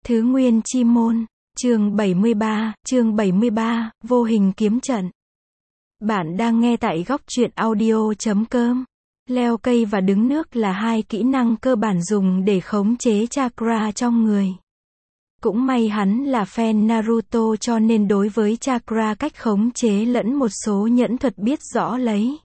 Thứ Nguyên Chi Môn, chương 73, Vô Hình Kiếm Trận. Bạn đang nghe tại góc truyện audio.com. Leo cây và đứng nước là hai kỹ năng cơ bản dùng để khống chế chakra trong người. Cũng may hắn là fan Naruto cho nên đối với chakra cách khống chế lẫn một số nhẫn thuật biết rõ lấy.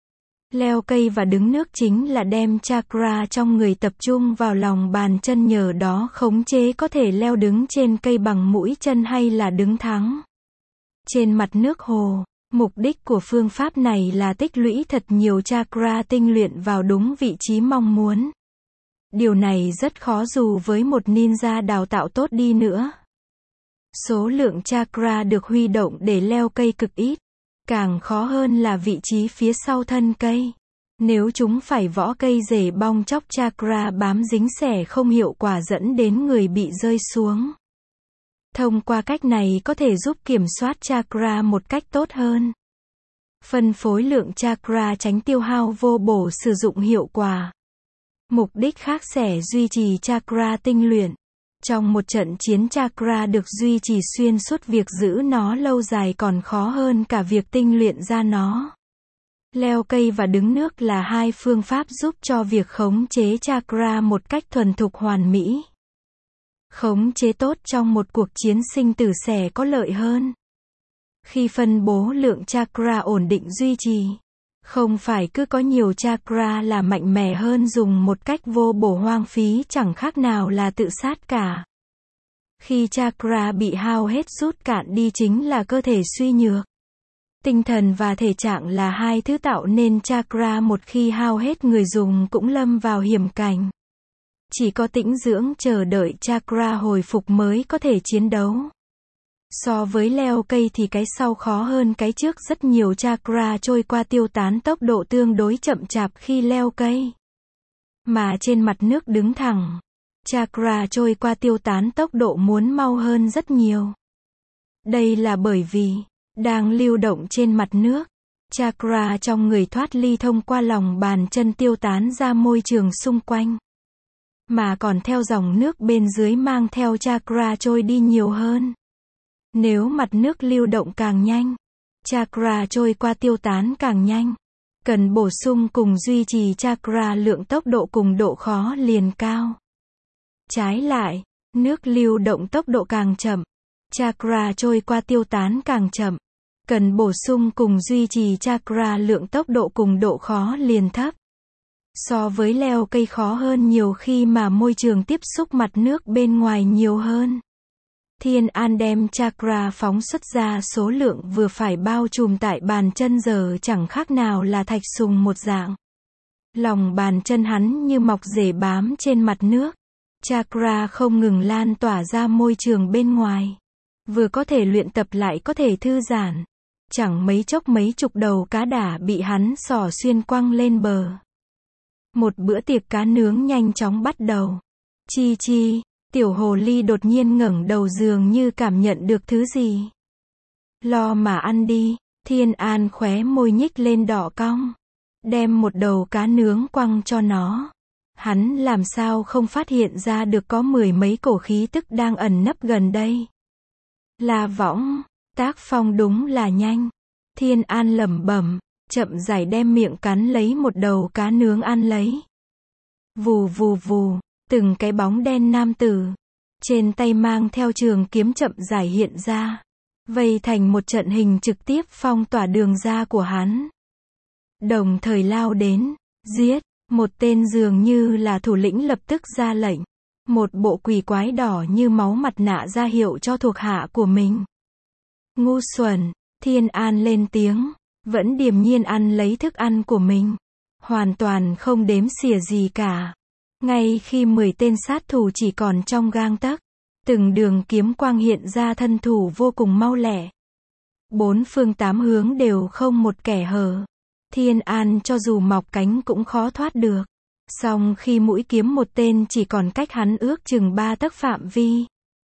Leo cây và đứng nước chính là đem chakra trong người tập trung vào lòng bàn chân, nhờ đó khống chế có thể leo đứng trên cây bằng mũi chân hay là đứng thẳng trên mặt nước hồ. Mục đích của phương pháp này là tích lũy thật nhiều chakra tinh luyện vào đúng vị trí mong muốn. Điều này rất khó dù với một ninja đào tạo tốt đi nữa. Số lượng chakra được huy động để leo cây cực ít. Càng khó hơn là vị trí phía sau thân cây. Nếu chúng phải võ cây rễ bong chóc, chakra bám dính xẻ không hiệu quả dẫn đến người bị rơi xuống. Thông qua cách này có thể giúp kiểm soát chakra một cách tốt hơn. Phân phối lượng chakra, tránh tiêu hao vô bổ, sử dụng hiệu quả. Mục đích khác sẽ duy trì chakra tinh luyện. Trong một trận chiến, chakra được duy trì xuyên suốt, việc giữ nó lâu dài còn khó hơn cả việc tinh luyện ra nó. Leo cây và đứng nước là hai phương pháp giúp cho việc khống chế chakra một cách thuần thục hoàn mỹ. Khống chế tốt trong một cuộc chiến sinh tử sẽ có lợi hơn. Khi phân bố lượng chakra ổn định duy trì, không phải cứ có nhiều chakra là mạnh mẽ hơn, dùng một cách vô bổ hoang phí chẳng khác nào là tự sát cả. Khi chakra bị hao hết, rút cạn đi, chính là cơ thể suy nhược. Tinh thần và thể trạng là hai thứ tạo nên chakra, một khi hao hết, người dùng cũng lâm vào hiểm cảnh. Chỉ có tĩnh dưỡng chờ đợi chakra hồi phục mới có thể chiến đấu. So với leo cây thì cái sau khó hơn cái trước rất nhiều, chakra trôi qua tiêu tán tốc độ tương đối chậm chạp khi leo cây. Mà trên mặt nước đứng thẳng, chakra trôi qua tiêu tán tốc độ muốn mau hơn rất nhiều. Đây là bởi vì, đang lưu động trên mặt nước, chakra trong người thoát ly thông qua lòng bàn chân tiêu tán ra môi trường xung quanh. Mà còn theo dòng nước bên dưới mang theo chakra trôi đi nhiều hơn. Nếu mặt nước lưu động càng nhanh, chakra trôi qua tiêu tán càng nhanh. Cần bổ sung cùng duy trì chakra lượng tốc độ cùng độ khó liền cao. Trái lại, nước lưu động tốc độ càng chậm, chakra trôi qua tiêu tán càng chậm. Cần bổ sung cùng duy trì chakra lượng tốc độ cùng độ khó liền thấp. So với leo cây khó hơn nhiều khi mà môi trường tiếp xúc mặt nước bên ngoài nhiều hơn. Thiên An đem chakra phóng xuất ra số lượng vừa phải bao trùm tại bàn chân, giờ chẳng khác nào là thạch sùng một dạng. Lòng bàn chân hắn như mọc rễ bám trên mặt nước. Chakra không ngừng lan tỏa ra môi trường bên ngoài. Vừa có thể luyện tập lại có thể thư giãn. Chẳng mấy chốc mấy chục đầu cá đã bị hắn xỏ xuyên quăng lên bờ. Một bữa tiệc cá nướng nhanh chóng bắt đầu. Chi chi, tiểu hồ ly đột nhiên ngẩng đầu, dường như cảm nhận được thứ gì. Lo mà ăn đi. Thiên An khóe môi nhích lên đỏ cong. Đem một đầu cá nướng quăng cho nó. Hắn làm sao không phát hiện ra được có mười mấy cổ khí tức đang ẩn nấp gần đây. La võng, tác phong đúng là nhanh. Thiên An lẩm bẩm, chậm rãi đem miệng cắn lấy một đầu cá nướng ăn lấy. Vù vù vù, từng cái bóng đen nam tử trên tay mang theo trường kiếm chậm rãi hiện ra, vây thành một trận hình trực tiếp phong tỏa đường ra của hắn. Đồng thời lao đến, giết. Một tên dường như là thủ lĩnh lập tức ra lệnh. Một bộ quỷ quái đỏ như máu mặt nạ ra hiệu cho thuộc hạ của mình. Ngu xuẩn, Thiên An lên tiếng, vẫn điềm nhiên ăn lấy thức ăn của mình. Hoàn toàn không đếm xỉa gì cả. Ngay khi 10 tên sát thủ chỉ còn trong gang tấc, từng đường kiếm quang hiện ra, thân thủ vô cùng mau lẹ. Bốn phương tám hướng đều không một kẻ hở. Thiên An cho dù mọc cánh cũng khó thoát được. Song khi mũi kiếm một tên chỉ còn cách hắn ước chừng 3 tấc phạm vi,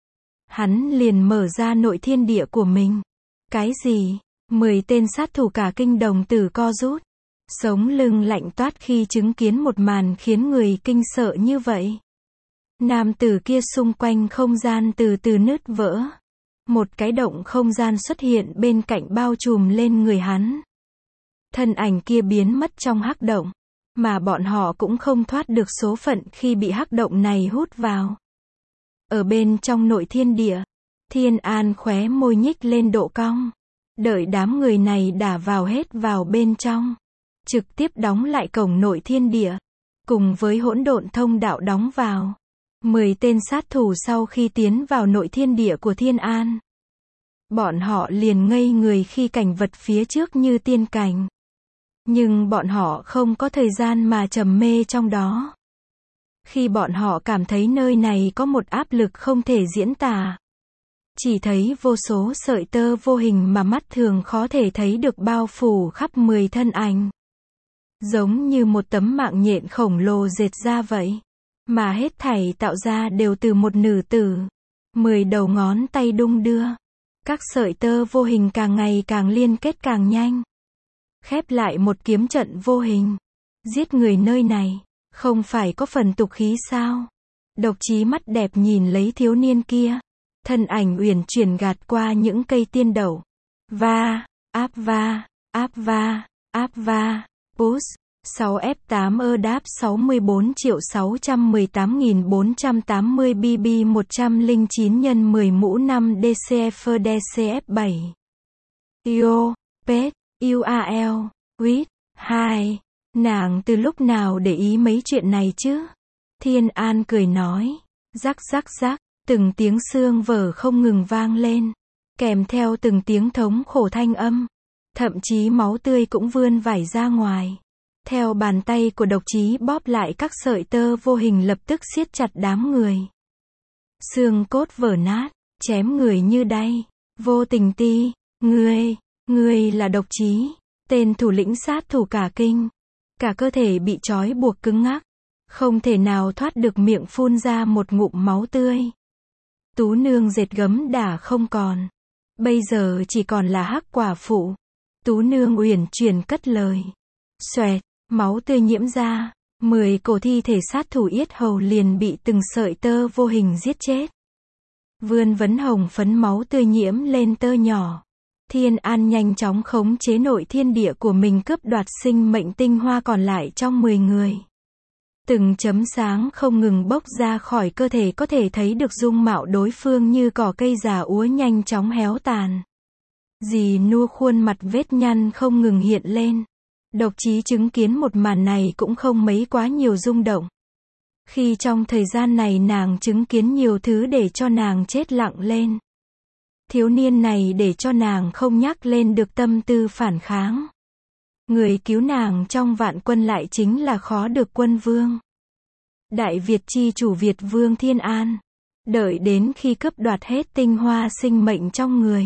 hắn liền mở ra nội thiên địa của mình. Cái gì? 10 tên sát thủ cả kinh, đồng tử co rút. Sống lưng lạnh toát khi chứng kiến một màn khiến người kinh sợ như vậy. Nam tử kia xung quanh không gian từ từ nứt vỡ. Một cái động không gian xuất hiện bên cạnh bao trùm lên người hắn. Thân ảnh kia biến mất trong hắc động, mà bọn họ cũng không thoát được số phận khi bị hắc động này hút vào. Ở bên trong nội thiên địa, Thiên An khóe môi nhích lên độ cong. Đợi đám người này đả vào hết vào bên trong, trực tiếp đóng lại cổng nội thiên địa, cùng với hỗn độn thông đạo đóng vào. 10 tên sát thủ sau khi tiến vào nội thiên địa của Thiên An, bọn họ liền ngây người khi cảnh vật phía trước như tiên cảnh. Nhưng bọn họ không có thời gian mà trầm mê trong đó. Khi bọn họ cảm thấy nơi này có một áp lực không thể diễn tả. Chỉ thấy vô số sợi tơ vô hình mà mắt thường khó thể thấy được bao phủ khắp 10 thân ảnh. Giống như một tấm mạng nhện khổng lồ dệt ra vậy. Mà hết thảy tạo ra đều từ một nữ tử. 10 đầu ngón tay đung đưa. Các sợi tơ vô hình càng ngày càng liên kết càng nhanh. Khép lại một kiếm trận vô hình. Giết người nơi này, không phải có phần tục khí sao? Độc Chí mắt đẹp nhìn lấy thiếu niên kia. Thân ảnh uyển chuyển gạt qua những cây tiên đậu. Áp va, push. 6F8 đáp 64.618.480 BB 109 x 10 mũ 5 DCF DCF7. Yo, Pet, UAL, Quýt, 2. Nàng từ lúc nào để ý mấy chuyện này chứ? Thiên An cười nói. Rắc rắc rắc, từng tiếng xương vở không ngừng vang lên. Kèm theo từng tiếng thống khổ thanh âm. Thậm chí máu tươi cũng vươn vải ra ngoài. Theo bàn tay của Độc Chí bóp lại các sợi tơ vô hình lập tức siết chặt đám người. Xương cốt vỡ nát, chém người như đay. Vô Tình Ti, ngươi là Độc Chí, tên thủ lĩnh sát thủ cả kinh. Cả cơ thể bị trói buộc cứng ngắc, không thể nào thoát được, miệng phun ra một ngụm máu tươi. Tú nương dệt gấm đã không còn, bây giờ chỉ còn là Hắc quả phụ. Tú nương uyển chuyển cất lời. Xoẹt, máu tươi nhiễm ra, 10 cổ thi thể sát thủ yết hầu liền bị từng sợi tơ vô hình giết chết. Vươn vấn hồng phấn máu tươi nhiễm lên tơ nhỏ. Thiên An nhanh chóng khống chế nội thiên địa của mình cướp đoạt sinh mệnh tinh hoa còn lại trong 10 người. Từng chấm sáng không ngừng bốc ra khỏi cơ thể, có thể thấy được dung mạo đối phương như cỏ cây già úa nhanh chóng héo tàn. Dì nua khuôn mặt vết nhăn không ngừng hiện lên. Độc Chí chứng kiến một màn này cũng không mấy quá nhiều rung động. Khi trong thời gian này nàng chứng kiến nhiều thứ để cho nàng chết lặng lên. Thiếu niên này để cho nàng không nhắc lên được tâm tư phản kháng. Người cứu nàng trong vạn quân lại chính là khó được quân vương. Đại Việt chi chủ Việt vương Thiên An. Đợi đến khi cướp đoạt hết tinh hoa sinh mệnh trong người,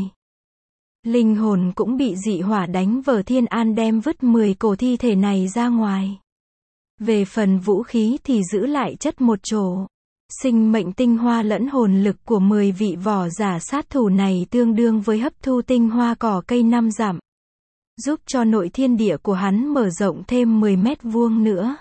linh hồn cũng bị dị hỏa đánh vỡ. Thiên An đem vứt 10 cổ thi thể này ra ngoài. Về phần vũ khí thì giữ lại chất một chỗ. Sinh mệnh tinh hoa lẫn hồn lực của 10 vị võ giả sát thủ này tương đương với hấp thu tinh hoa cỏ cây 5 dặm. Giúp cho nội thiên địa của hắn mở rộng thêm 10 mét vuông nữa.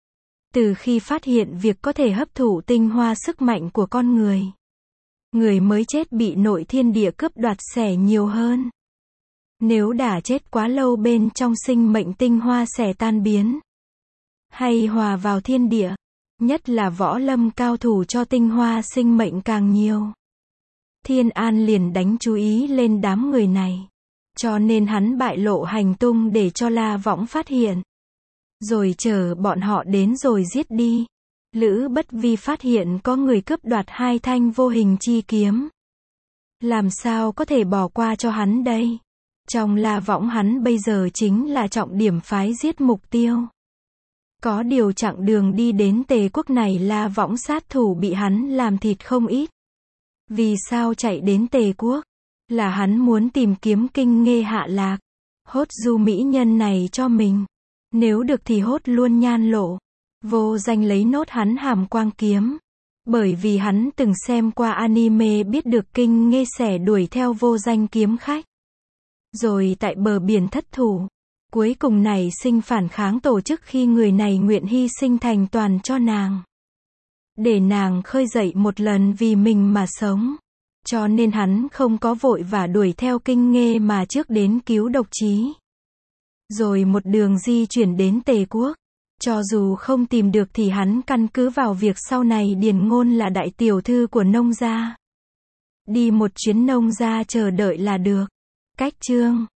Từ khi phát hiện việc có thể hấp thụ tinh hoa sức mạnh của con người, người mới chết bị nội thiên địa cướp đoạt xẻ nhiều hơn. Nếu đã chết quá lâu bên trong sinh mệnh tinh hoa sẽ tan biến, hay hòa vào thiên địa, nhất là võ lâm cao thủ cho tinh hoa sinh mệnh càng nhiều. Thiên An liền đánh chú ý lên đám người này, cho nên hắn bại lộ hành tung để cho La Võng phát hiện. Rồi chờ bọn họ đến rồi giết đi. Lữ Bất Vi phát hiện có người cướp đoạt 2 thanh vô hình chi kiếm. Làm sao có thể bỏ qua cho hắn đây? Trong La Võng hắn bây giờ chính là trọng điểm phái giết mục tiêu. Có điều chặng đường đi đến Tề quốc này La Võng sát thủ bị hắn làm thịt không ít. Vì sao chạy đến Tề quốc? Là hắn muốn tìm kiếm Kinh Nghê Hạ Lạc, hốt du mỹ nhân này cho mình. Nếu được thì hốt luôn Nhan Lộ. Vô Danh lấy nốt hắn Hàm Quang kiếm. Bởi vì hắn từng xem qua anime biết được Kinh Nghê sẽ đuổi theo Vô Danh kiếm khách. Rồi tại bờ biển thất thủ. Cuối cùng nảy sinh phản kháng tổ chức khi người này nguyện hy sinh thành toàn cho nàng. để nàng khơi dậy một lần vì mình mà sống. Cho nên hắn không có vội và đuổi theo Kinh Nghê mà trước đến cứu Độc Chí. Rồi một đường di chuyển đến Tề quốc. Cho dù không tìm được thì hắn căn cứ vào việc sau này Điền Ngôn là đại tiểu thư của nông gia. Đi một chuyến nông gia chờ đợi là được. Cách chương